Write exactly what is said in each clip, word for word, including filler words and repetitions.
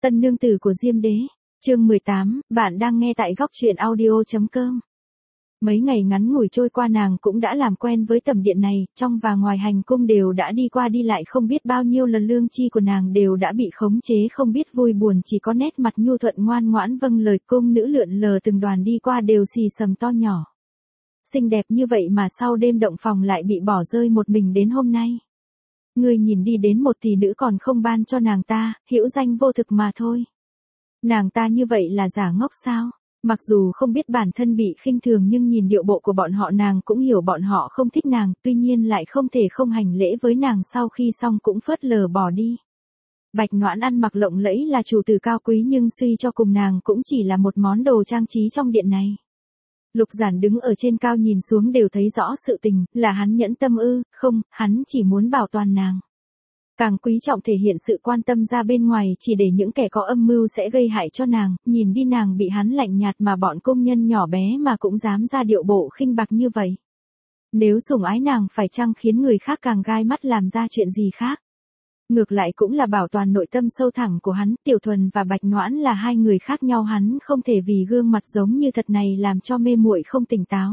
Tân nương tử của Diêm Đế, chương mười tám, bạn đang nghe tại góc truyện audio.com. Mấy ngày ngắn ngủi trôi qua nàng cũng đã làm quen với tầm điện này, trong và ngoài hành cung đều đã đi qua đi lại không biết bao nhiêu lần, lương chi của nàng đều đã bị khống chế không biết vui buồn, chỉ có nét mặt nhu thuận ngoan ngoãn vâng lời. Cung nữ lượn lờ từng đoàn đi qua đều xì xầm to nhỏ. Xinh đẹp như vậy mà sau đêm động phòng lại bị bỏ rơi một mình đến hôm nay. Ngươi nhìn đi đến một tỷ nữ còn không ban cho nàng ta, hữu danh vô thực mà thôi. Nàng ta như vậy là giả ngốc sao? Mặc dù không biết bản thân bị khinh thường nhưng nhìn điệu bộ của bọn họ nàng cũng hiểu bọn họ không thích nàng, tuy nhiên lại không thể không hành lễ với nàng, sau khi xong cũng phớt lờ bỏ đi. Bạch Noãn ăn mặc lộng lẫy là chủ tử cao quý nhưng suy cho cùng nàng cũng chỉ là một món đồ trang trí trong điện này. Lục Giản đứng ở trên cao nhìn xuống đều thấy rõ sự tình, là hắn nhẫn tâm ư? Không, hắn chỉ muốn bảo toàn nàng. Càng quý trọng thể hiện sự quan tâm ra bên ngoài, chỉ để những kẻ có âm mưu sẽ gây hại cho nàng. Nhìn đi, nàng bị hắn lạnh nhạt mà bọn công nhân nhỏ bé mà cũng dám ra điệu bộ khinh bạc như vậy. Nếu sủng ái nàng phải chăng khiến người khác càng gai mắt làm ra chuyện gì khác? Ngược lại cũng là bảo toàn nội tâm sâu thẳm của hắn. Tiểu Thuần và Bạch Noãn là hai người khác nhau, hắn không thể vì gương mặt giống như thật này làm cho mê muội không tỉnh táo.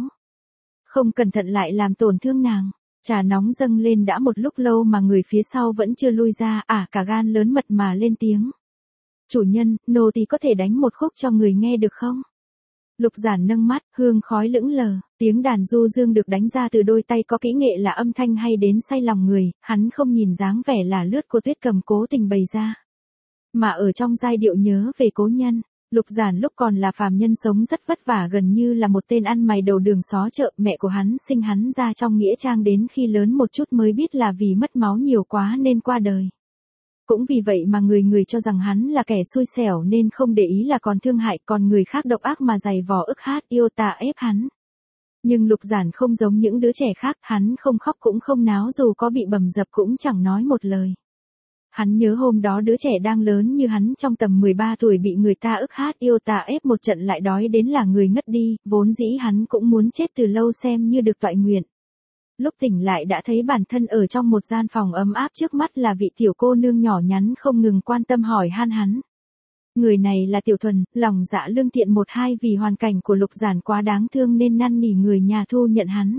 Không cẩn thận lại làm tổn thương nàng. Trà nóng dâng lên đã một lúc lâu mà người phía sau vẫn chưa lui ra, à cả gan lớn mật mà lên tiếng. Chủ nhân, nô tỳ có thể đánh một khúc cho người nghe được không? Lục Giản nâng mắt, hương khói lững lờ, tiếng đàn du dương được đánh ra từ đôi tay có kỹ nghệ là âm thanh hay đến say lòng người, hắn không nhìn dáng vẻ là lướt của Tuyết Cầm cố tình bày ra. Mà ở trong giai điệu nhớ về cố nhân, Lục Giản lúc còn là phàm nhân sống rất vất vả, gần như là một tên ăn mày đầu đường xó chợ. Mẹ của hắn sinh hắn ra trong nghĩa trang, đến khi lớn một chút mới biết là vì mất máu nhiều quá nên qua đời. Cũng vì vậy mà người người cho rằng hắn là kẻ xui xẻo nên không để ý là còn thương hại, còn người khác độc ác mà giày vò ức hát yêu tà ép hắn. Nhưng Lục Giản không giống những đứa trẻ khác, hắn không khóc cũng không náo, dù có bị bầm dập cũng chẳng nói một lời. Hắn nhớ hôm đó đứa trẻ đang lớn như hắn trong tầm mười ba tuổi bị người ta ức hát yêu tà ép một trận lại đói đến là người ngất đi, vốn dĩ hắn cũng muốn chết từ lâu xem như được toại nguyện. Lúc tỉnh lại đã thấy bản thân ở trong một gian phòng ấm áp, trước mắt là vị tiểu cô nương nhỏ nhắn không ngừng quan tâm hỏi han hắn. Người này là Tiểu Thuần, lòng dạ lương thiện một hai, vì hoàn cảnh của Lục Giản quá đáng thương nên năn nỉ người nhà thu nhận hắn.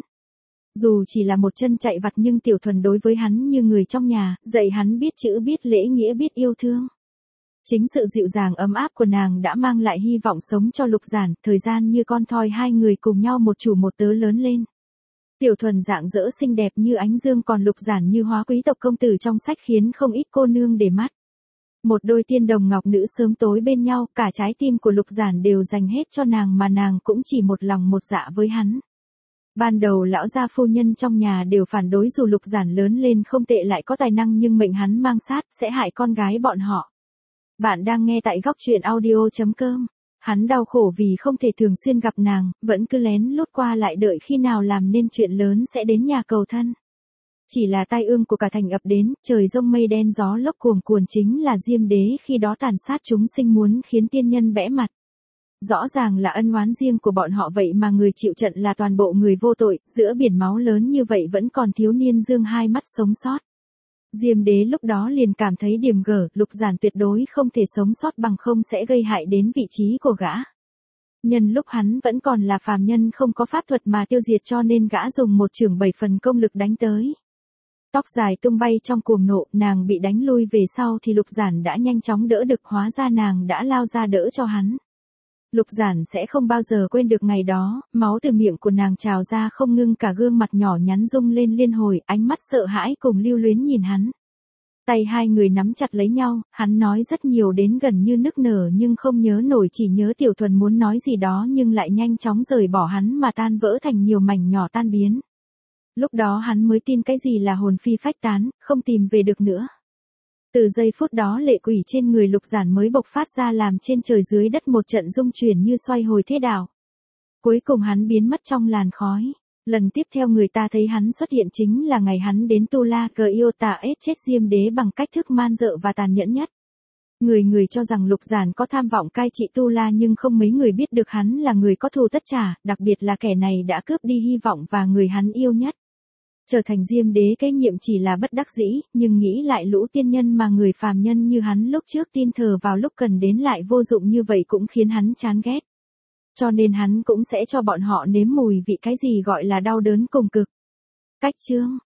Dù chỉ là một chân chạy vặt nhưng Tiểu Thuần đối với hắn như người trong nhà, dạy hắn biết chữ biết lễ nghĩa biết yêu thương. Chính sự dịu dàng ấm áp của nàng đã mang lại hy vọng sống cho Lục Giản, thời gian như con thoi hai người cùng nhau một chủ một tớ lớn lên. Tiểu Thuần dạng dỡ xinh đẹp như ánh dương, còn Lục Giản như hóa quý tộc công tử trong sách khiến không ít cô nương để mắt. Một đôi tiên đồng ngọc nữ sớm tối bên nhau, cả trái tim của Lục Giản đều dành hết cho nàng mà nàng cũng chỉ một lòng một dạ với hắn. Ban đầu lão gia phu nhân trong nhà đều phản đối, dù Lục Giản lớn lên không tệ lại có tài năng nhưng mệnh hắn mang sát sẽ hại con gái bọn họ. Bạn đang nghe tại góc truyện audio.com. Hắn đau khổ vì không thể thường xuyên gặp nàng, vẫn cứ lén lút qua lại đợi khi nào làm nên chuyện lớn sẽ đến nhà cầu thân. Chỉ là tai ương của cả thành ập đến, trời giông mây đen gió lốc cuồn cuồn, chính là Diêm Đế khi đó tàn sát chúng sinh muốn khiến tiên nhân bẽ mặt. Rõ ràng là ân oán riêng của bọn họ vậy mà người chịu trận là toàn bộ người vô tội, giữa biển máu lớn như vậy vẫn còn thiếu niên dương hai mắt sống sót. Diêm Đế lúc đó liền cảm thấy điềm gở, Lục Giản tuyệt đối không thể sống sót, bằng không sẽ gây hại đến vị trí của gã. Nhân lúc hắn vẫn còn là phàm nhân không có pháp thuật mà tiêu diệt, cho nên gã dùng một chưởng bảy phần công lực đánh tới. Tóc dài tung bay trong cuồng nộ, nàng bị đánh lui về sau thì Lục Giản đã nhanh chóng đỡ được, hóa ra nàng đã lao ra đỡ cho hắn. Lục Giản sẽ không bao giờ quên được ngày đó, máu từ miệng của nàng trào ra không ngưng, cả gương mặt nhỏ nhắn rung lên liên hồi, ánh mắt sợ hãi cùng lưu luyến nhìn hắn. Tay hai người nắm chặt lấy nhau, hắn nói rất nhiều đến gần như nức nở nhưng không nhớ nổi, chỉ nhớ Tiểu Thuần muốn nói gì đó nhưng lại nhanh chóng rời bỏ hắn mà tan vỡ thành nhiều mảnh nhỏ tan biến. Lúc đó hắn mới tin cái gì là hồn phi phách tán, không tìm về được nữa. Từ giây phút đó lệ quỷ trên người Lục Giản mới bộc phát ra, làm trên trời dưới đất một trận rung chuyển như xoay hồi thế đảo. Cuối cùng hắn biến mất trong làn khói. Lần tiếp theo người ta thấy hắn xuất hiện chính là ngày hắn đến Tu La cờ yêu tà ết chết Diêm Đế bằng cách thức man dợ và tàn nhẫn nhất. Người người cho rằng Lục Giản có tham vọng cai trị Tu La nhưng không mấy người biết được hắn là người có thù tất trả, đặc biệt là kẻ này đã cướp đi hy vọng và người hắn yêu nhất. Trở thành Diêm Đế kế nhiệm chỉ là bất đắc dĩ, nhưng nghĩ lại lũ tiên nhân mà người phàm nhân như hắn lúc trước tin thờ vào lúc cần đến lại vô dụng như vậy cũng khiến hắn chán ghét. Cho nên hắn cũng sẽ cho bọn họ nếm mùi vị cái gì gọi là đau đớn cùng cực. Cách chương